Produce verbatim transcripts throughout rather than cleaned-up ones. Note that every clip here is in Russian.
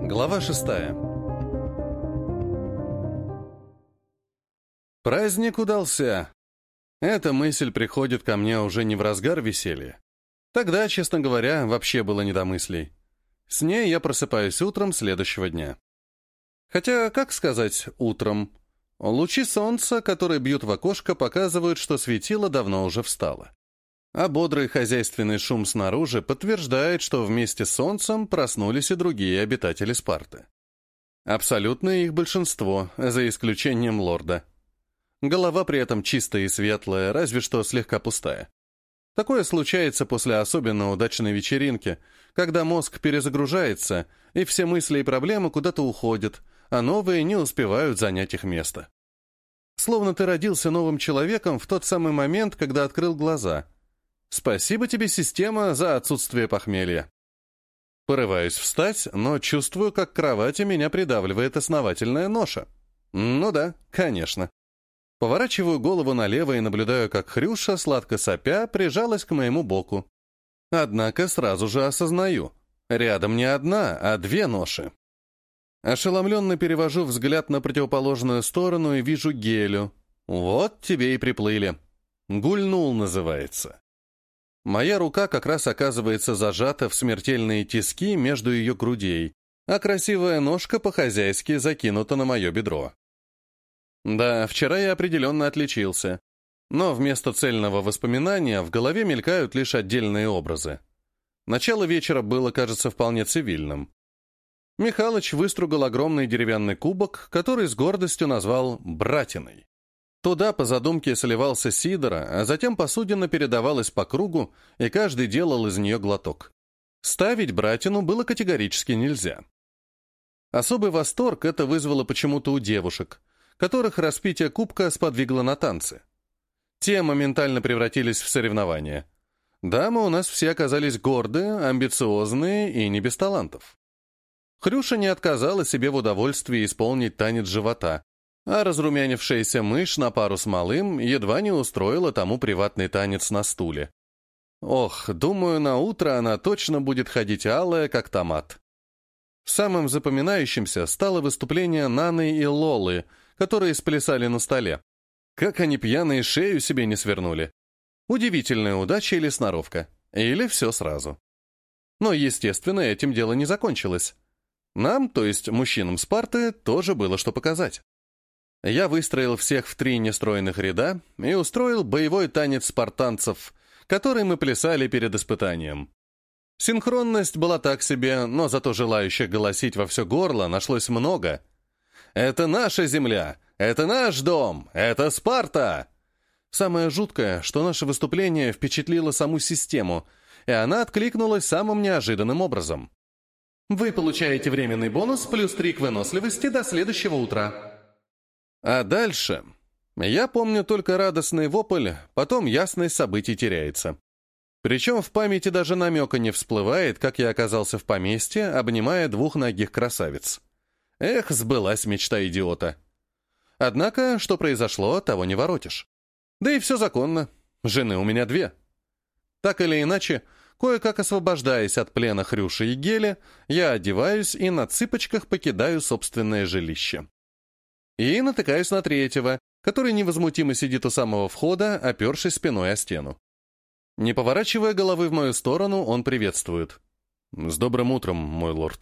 Глава шестая. Праздник удался. Эта мысль приходит ко мне уже не в разгар веселья. Тогда, честно говоря, вообще было не до мыслей. С ней я просыпаюсь утром следующего дня. Хотя, как сказать, утром. Лучи солнца, которые бьют в окошко, показывают, что светило давно уже встало. А бодрый хозяйственный шум снаружи подтверждает, что вместе с солнцем проснулись и другие обитатели Спарты. Абсолютное их большинство, за исключением лорда. Голова при этом чистая и светлая, разве что слегка пустая. Такое случается после особенно удачной вечеринки, когда мозг перезагружается, и все мысли и проблемы куда-то уходят, а новые не успевают занять их место. Словно ты родился новым человеком в тот самый момент, когда открыл глаза. Спасибо тебе, система, за отсутствие похмелья. Порываюсь встать, но чувствую, как к кровати меня придавливает основательная ноша. Ну да, конечно. Поворачиваю голову налево и наблюдаю, как Хрюша, сладко сопя, прижалась к моему боку. Однако сразу же осознаю. Рядом не одна, а две ноши. Ошеломленно перевожу взгляд на противоположную сторону и вижу Гелю. Вот тебе и приплыли. Гульнул называется. Моя рука как раз оказывается зажата в смертельные тиски между ее грудей, а красивая ножка по-хозяйски закинута на мое бедро. Да, вчера я определенно отличился, но вместо цельного воспоминания в голове мелькают лишь отдельные образы. Начало вечера было, кажется, вполне цивильным. Михалыч выстругал огромный деревянный кубок, который с гордостью назвал «братиной». Туда по задумке сливался сидр, а затем посудина передавалась по кругу, и каждый делал из нее глоток. Ставить братину было категорически нельзя. Особый восторг это вызвало почему-то у девушек, которых распитие кубка сподвигло на танцы. Те моментально превратились в соревнования. Дамы у нас все оказались гордые, амбициозные и не без талантов. Хрюша не отказала себе в удовольствии исполнить танец живота, а разрумянившаяся мышь на пару с малым едва не устроила тому приватный танец на стуле. Ох, думаю, на утро она точно будет ходить алая, как томат. Самым запоминающимся стало выступление Наны и Лолы, которые сплясали на столе. Как они пьяные шею себе не свернули. Удивительная удача или сноровка. Или все сразу. Но, естественно, этим дело не закончилось. Нам, то есть мужчинам Спарты, тоже было что показать. Я выстроил всех в три нестройных ряда и устроил боевой танец спартанцев, который мы плясали перед испытанием. Синхронность была так себе, но зато желающих голосить во все горло нашлось много. «Это наша земля! Это наш дом! Это Спарта!» Самое жуткое, что наше выступление впечатлило саму систему, и она откликнулась самым неожиданным образом. Вы получаете временный бонус плюс три к выносливости до следующего утра. А дальше? Я помню только радостный вопль, потом ясность событий теряется. Причем в памяти даже намека не всплывает, как я оказался в поместье, обнимая двухногих красавиц. Эх, сбылась мечта идиота. Однако, что произошло, того не воротишь. Да и все законно. Жены у меня две. Так или иначе, кое-как освобождаясь от плена Хрюши и Гели, я одеваюсь и на цыпочках покидаю собственное жилище. И натыкаюсь на третьего, который невозмутимо сидит у самого входа, опершись спиной о стену. Не поворачивая головы в мою сторону, он приветствует. «С добрым утром, мой лорд».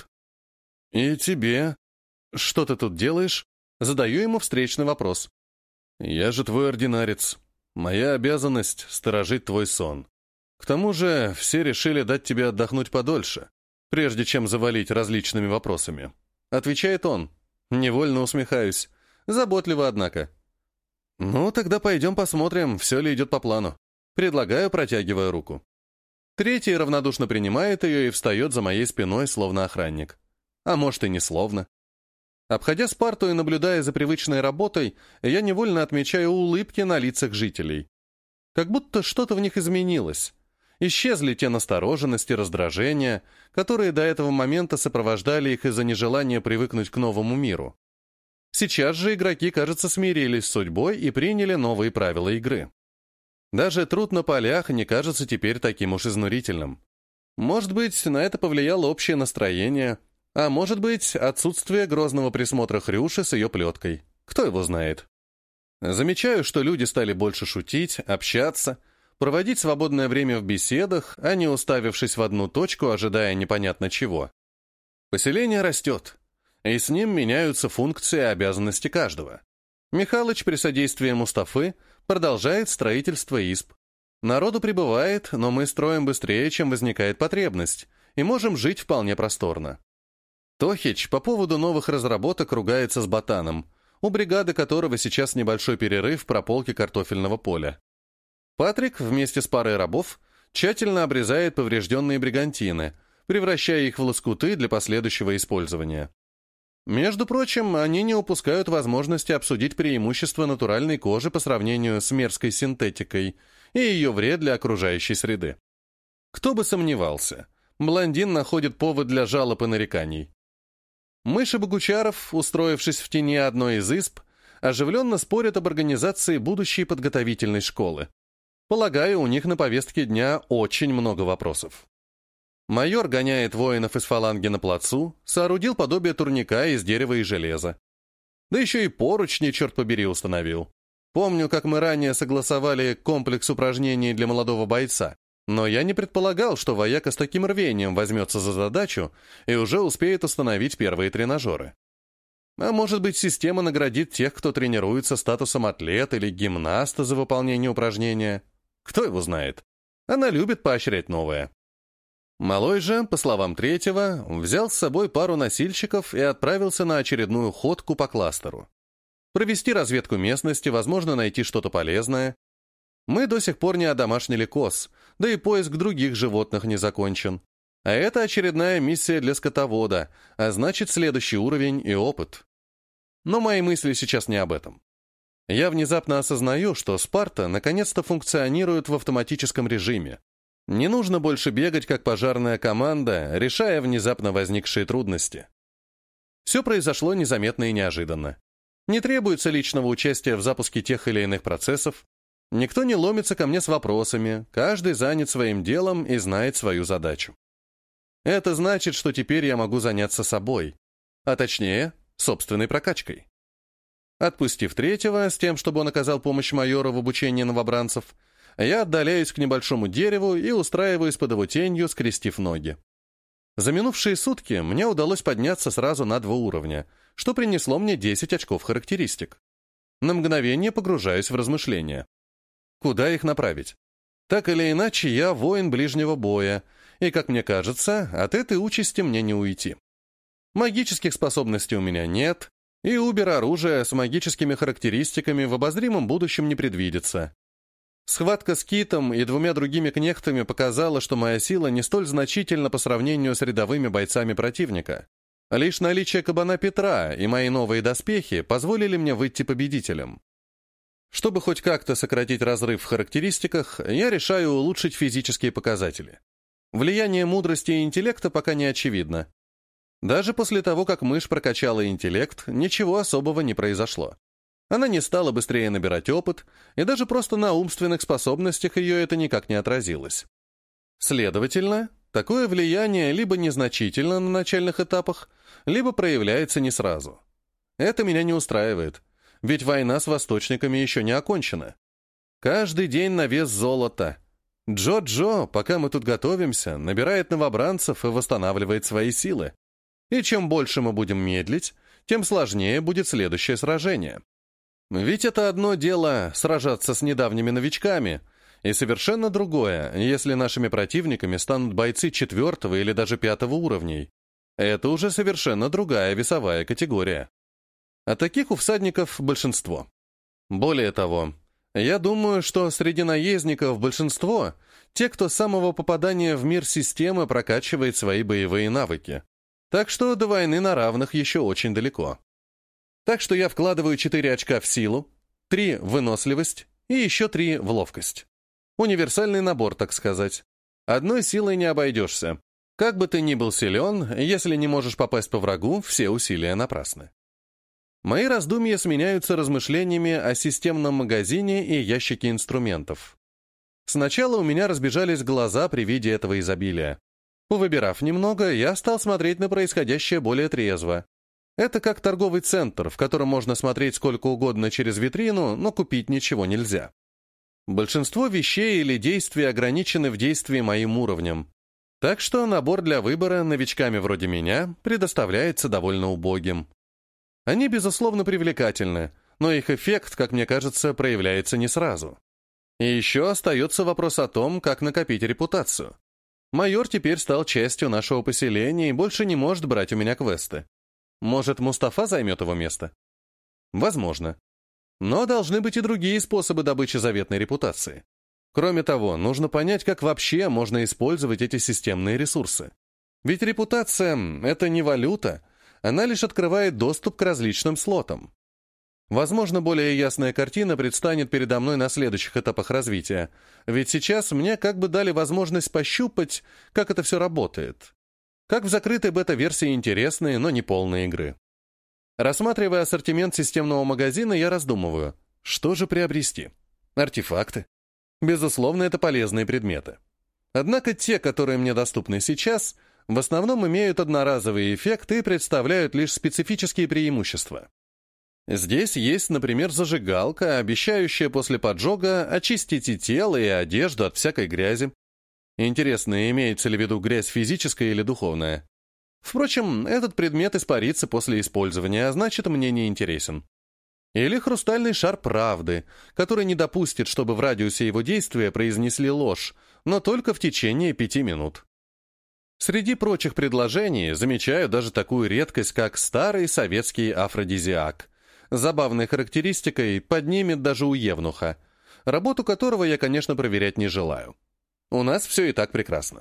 «И тебе? Что ты тут делаешь?» Задаю ему встречный вопрос. «Я же твой ординарец. Моя обязанность — сторожить твой сон. К тому же все решили дать тебе отдохнуть подольше, прежде чем завалить различными вопросами». Отвечает он. Невольно усмехаюсь. Заботливо, однако. «Ну, тогда пойдем посмотрим, все ли идет по плану». Предлагаю, протягивая руку. Третий равнодушно принимает ее и встает за моей спиной, словно охранник. А может, и не словно. Обходя Спарту и наблюдая за привычной работой, я невольно отмечаю улыбки на лицах жителей. Как будто что-то в них изменилось. Исчезли те настороженности, раздражения, которые до этого момента сопровождали их из-за нежелания привыкнуть к новому миру. Сейчас же игроки, кажется, смирились с судьбой и приняли новые правила игры. Даже труд на полях не кажется теперь таким уж изнурительным. Может быть, на это повлияло общее настроение, А может быть, отсутствие грозного присмотра Хрюши с ее плеткой. Кто его знает? Замечаю, что люди стали больше шутить, общаться, проводить свободное время в беседах, а не уставившись в одну точку, ожидая непонятно чего. Поселение растет, и с ним меняются функции и обязанности каждого. Михалыч при содействии Мустафы продолжает строительство изб. Народу прибывает, но мы строим быстрее, чем возникает потребность, и можем жить вполне просторно. Тохич по поводу новых разработок ругается с Ботаном, у бригады которого сейчас небольшой перерыв в прополке картофельного поля. Патрик вместе с парой рабов тщательно обрезает поврежденные бригантины, превращая их в лоскуты для последующего использования. Между прочим, они не упускают возможности обсудить преимущества натуральной кожи по сравнению с мерзкой синтетикой и ее вред для окружающей среды. Кто бы сомневался, блондин находит повод для жалоб и нареканий. Мыши Богучаров, устроившись в тени одной из изб, оживленно спорят об организации будущей подготовительной школы. Полагаю, у них на повестке дня очень много вопросов. Майор гоняет воинов из фаланги на плацу, соорудил подобие турника из дерева и железа. Да еще и поручни, черт побери, установил. Помню, как мы ранее согласовали комплекс упражнений для молодого бойца, но я не предполагал, что вояка с таким рвением возьмется за задачу и уже успеет установить первые тренажеры. А может быть, система наградит тех, кто тренируется статусом атлет или гимнаста за выполнение упражнения. Кто его знает? Она любит поощрять новое. Малой же, по словам третьего, взял с собой пару носильщиков и отправился на очередную ходку по кластеру. Провести разведку местности, возможно, найти что-то полезное. Мы до сих пор не одомашнили коз, да и поиск других животных не закончен. А это очередная миссия для скотовода, а значит, следующий уровень и опыт. Но мои мысли сейчас не об этом. Я внезапно осознаю, что Спарта наконец-то функционирует в автоматическом режиме. Не нужно больше бегать, как пожарная команда, решая внезапно возникшие трудности. Все произошло незаметно и неожиданно. Не требуется личного участия в запуске тех или иных процессов. Никто не ломится ко мне с вопросами, каждый занят своим делом и знает свою задачу. Это значит, что теперь я могу заняться собой, а точнее, собственной прокачкой. Отпустив третьего с тем, чтобы он оказал помощь майору в обучении новобранцев, я отдаляюсь к небольшому дереву и устраиваюсь под его тенью, скрестив ноги. За минувшие сутки мне удалось подняться сразу на два уровня, что принесло мне десять очков характеристик. На мгновение погружаюсь в размышления. Куда их направить? Так или иначе, я воин ближнего боя, и, как мне кажется, от этой участи мне не уйти. Магических способностей у меня нет, и убер-оружия с магическими характеристиками в обозримом будущем не предвидится. Схватка с Китом и двумя другими кнехтами показала, что моя сила не столь значительна по сравнению с рядовыми бойцами противника. Лишь наличие кабана Петра и мои новые доспехи позволили мне выйти победителем. Чтобы хоть как-то сократить разрыв в характеристиках, я решаю улучшить физические показатели. Влияние мудрости и интеллекта пока не очевидно. Даже после того, как мышь прокачала интеллект, ничего особого не произошло. Она не стала быстрее набирать опыт, и даже просто на умственных способностях ее это никак не отразилось. Следовательно, такое влияние либо незначительно на начальных этапах, либо проявляется не сразу. Это меня не устраивает, ведь война с восточниками еще не окончена. Каждый день на вес золота. Джо-Джо, пока мы тут готовимся, набирает новобранцев и восстанавливает свои силы. И чем больше мы будем медлить, тем сложнее будет следующее сражение. Ведь это одно дело сражаться с недавними новичками, и совершенно другое, если нашими противниками станут бойцы четвертого или даже пятого уровней. Это уже совершенно другая весовая категория. А таких у всадников большинство. Более того, я думаю, что среди наездников большинство — те, кто с самого попадания в мир системы прокачивает свои боевые навыки. Так что до войны на равных еще очень далеко. Так что я вкладываю четыре очка в силу, три в выносливость и еще три в ловкость. Универсальный набор, так сказать. Одной силой не обойдешься. Как бы ты ни был силен, если не можешь попасть по врагу, все усилия напрасны. Мои раздумья сменяются размышлениями о системном магазине и ящике инструментов. Сначала у меня разбежались глаза при виде этого изобилия. Повыбирав немного, я стал смотреть на происходящее более трезво. Это как торговый центр, в котором можно смотреть сколько угодно через витрину, но купить ничего нельзя. Большинство вещей или действий ограничены в действии моим уровнем. Так что набор для выбора новичками вроде меня предоставляется довольно убогим. Они, безусловно, привлекательны, но их эффект, как мне кажется, проявляется не сразу. И еще остается вопрос о том, как накопить репутацию. Майор теперь стал частью нашего поселения и больше не может брать у меня квесты. Может, Мустафа займет его место? Возможно. Но должны быть и другие способы добычи заветной репутации. Кроме того, нужно понять, как вообще можно использовать эти системные ресурсы. Ведь репутация — это не валюта, она лишь открывает доступ к различным слотам. Возможно, более ясная картина предстанет передо мной на следующих этапах развития, ведь сейчас мне как бы дали возможность пощупать, как это все работает. Как в закрытой бета-версии интересные, но не полные игры. Рассматривая ассортимент системного магазина, я раздумываю, что же приобрести? Артефакты? Безусловно, это полезные предметы. Однако те, которые мне доступны сейчас, в основном имеют одноразовый эффект и представляют лишь специфические преимущества. Здесь есть, например, зажигалка, обещающая после поджога очистить и тело, и одежду от всякой грязи. Интересно, имеется ли в виду грязь физическая или духовная? Впрочем, этот предмет испарится после использования, а значит, мне не интересен. Или хрустальный шар правды, который не допустит, чтобы в радиусе его действия произнесли ложь, но только в течение пяти минут. Среди прочих предложений замечаю даже такую редкость, как старый советский афродизиак. Забавной характеристикой поднимет даже у евнуха, работу которого я, конечно, проверять не желаю. У нас все и так прекрасно.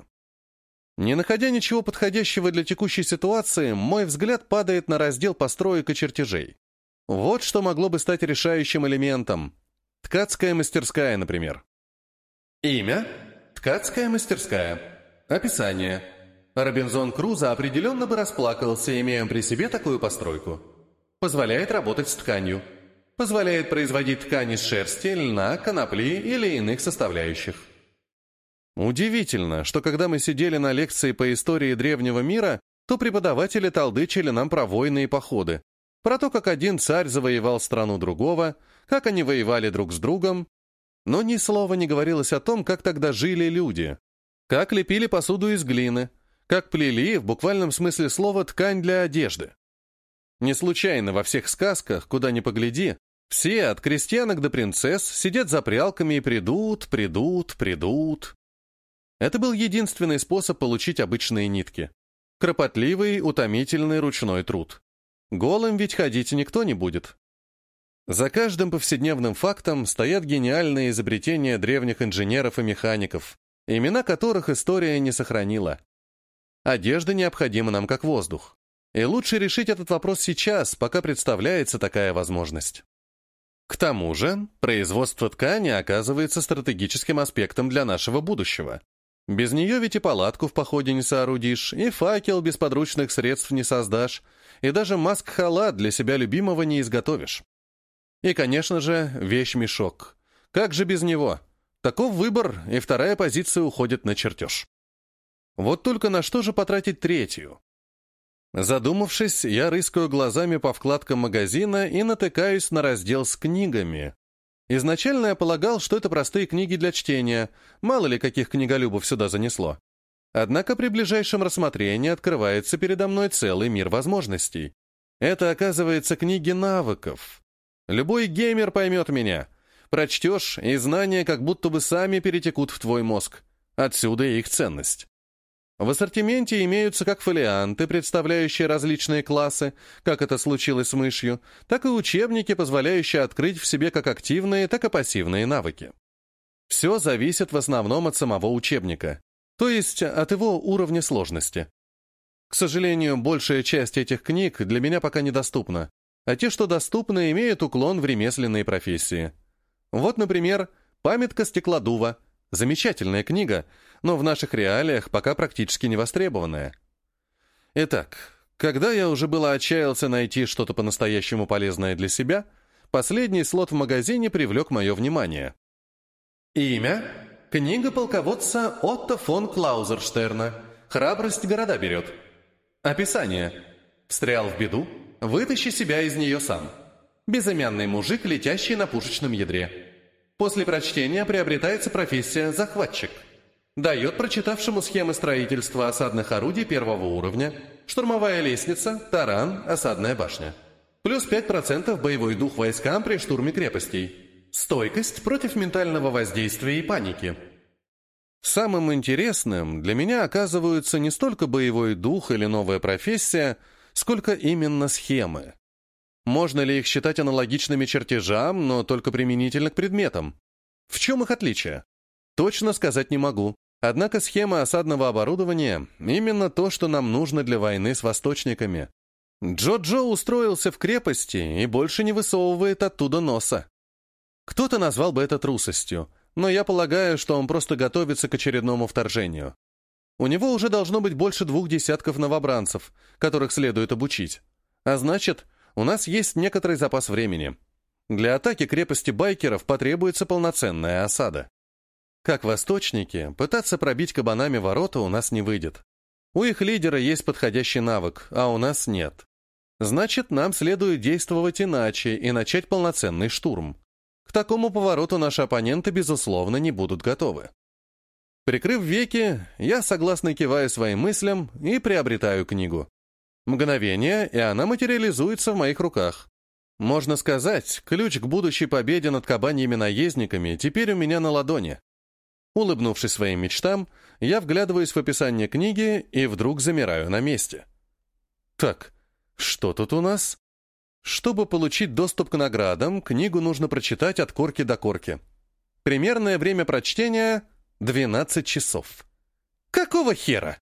Не находя ничего подходящего для текущей ситуации, мой взгляд падает на раздел построек и чертежей. Вот что могло бы стать решающим элементом. Ткацкая мастерская, например. Имя – Ткацкая мастерская. Описание. Робинзон Крузо определенно бы расплакался, имея при себе такую постройку. Позволяет работать с тканью. Позволяет производить ткани из шерсти, льна, конопли или иных составляющих. Удивительно, что когда мы сидели на лекции по истории древнего мира, то преподаватели толдычили нам про войны и походы, про то, как один царь завоевал страну другого, как они воевали друг с другом, но ни слова не говорилось о том, как тогда жили люди, как лепили посуду из глины, как плели, в буквальном смысле слова, ткань для одежды. Не случайно во всех сказках, куда ни погляди, все, от крестьянок до принцесс, сидят за прялками и придут, придут, придут. Это был единственный способ получить обычные нитки. Кропотливый, утомительный ручной труд. Голым ведь ходить никто не будет. За каждым повседневным фактом стоят гениальные изобретения древних инженеров и механиков, имена которых история не сохранила. Одежда необходима нам как воздух. И лучше решить этот вопрос сейчас, пока представляется такая возможность. К тому же, производство ткани оказывается стратегическим аспектом для нашего будущего. Без нее ведь и палатку в походе не соорудишь, и факел без подручных средств не создашь, и даже маск-халат для себя любимого не изготовишь. И, конечно же, вещь-мешок. Как же без него? Таков выбор, и вторая позиция уходит на чертеж. Вот только на что же потратить третью? Задумавшись, я рыскаю глазами по вкладкам магазина и натыкаюсь на раздел с книгами. Изначально я полагал, что это простые книги для чтения, мало ли каких книголюбов сюда занесло. Однако при ближайшем рассмотрении открывается передо мной целый мир возможностей. Это, оказывается, книги навыков. Любой геймер поймет меня. Прочтешь, и знания как будто бы сами перетекут в твой мозг. Отсюда и их ценность. В ассортименте имеются как фолианты, представляющие различные классы, как это случилось с мышью, так и учебники, позволяющие открыть в себе как активные, так и пассивные навыки. Все зависит в основном от самого учебника, то есть от его уровня сложности. К сожалению, большая часть этих книг для меня пока недоступна, а те, что доступны, имеют уклон в ремесленные профессии. Вот, например, «Памятка стеклодува». Замечательная книга, но в наших реалиях пока практически не востребованная. Итак, когда я уже было отчаялся найти что-то по-настоящему полезное для себя, последний слот в магазине привлек мое внимание. Имя – книга полководца Отто фон Клаузерштерна. Храбрость города берет. Описание. Встрял в беду, вытащи себя из нее сам. Безымянный мужик, летящий на пушечном ядре. После прочтения приобретается профессия «захватчик». Дает прочитавшему схемы строительства осадных орудий первого уровня, штурмовая лестница, таран, осадная башня. Плюс пять процентов боевой дух войскам при штурме крепостей. Стойкость против ментального воздействия и паники. Самым интересным для меня оказываются не столько боевой дух или новая профессия, сколько именно схемы. Можно ли их считать аналогичными чертежам, но только применительно к предметам? В чем их отличие? Точно сказать не могу. Однако схема осадного оборудования – именно то, что нам нужно для войны с восточниками. Джо-Джо устроился в крепости и больше не высовывает оттуда носа. Кто-то назвал бы это трусостью, но я полагаю, что он просто готовится к очередному вторжению. У него уже должно быть больше двух десятков новобранцев, которых следует обучить. А значит, у нас есть некоторый запас времени. Для атаки крепости байкеров потребуется полноценная осада. Как восточники, пытаться пробить кабанами ворота у нас не выйдет. У их лидера есть подходящий навык, а у нас нет. Значит, нам следует действовать иначе и начать полноценный штурм. К такому повороту наши оппоненты, безусловно, не будут готовы. Прикрыв веки, я согласно киваю своим мыслям и приобретаю книгу. Мгновение, и она материализуется в моих руках. Можно сказать, ключ к будущей победе над кабаньими наездниками теперь у меня на ладони. Улыбнувшись своим мечтам, я вглядываюсь в описание книги и вдруг замираю на месте. Так, что тут у нас? Чтобы получить доступ к наградам, книгу нужно прочитать от корки до корки. Примерное время прочтения — двенадцать часов. Какого хера?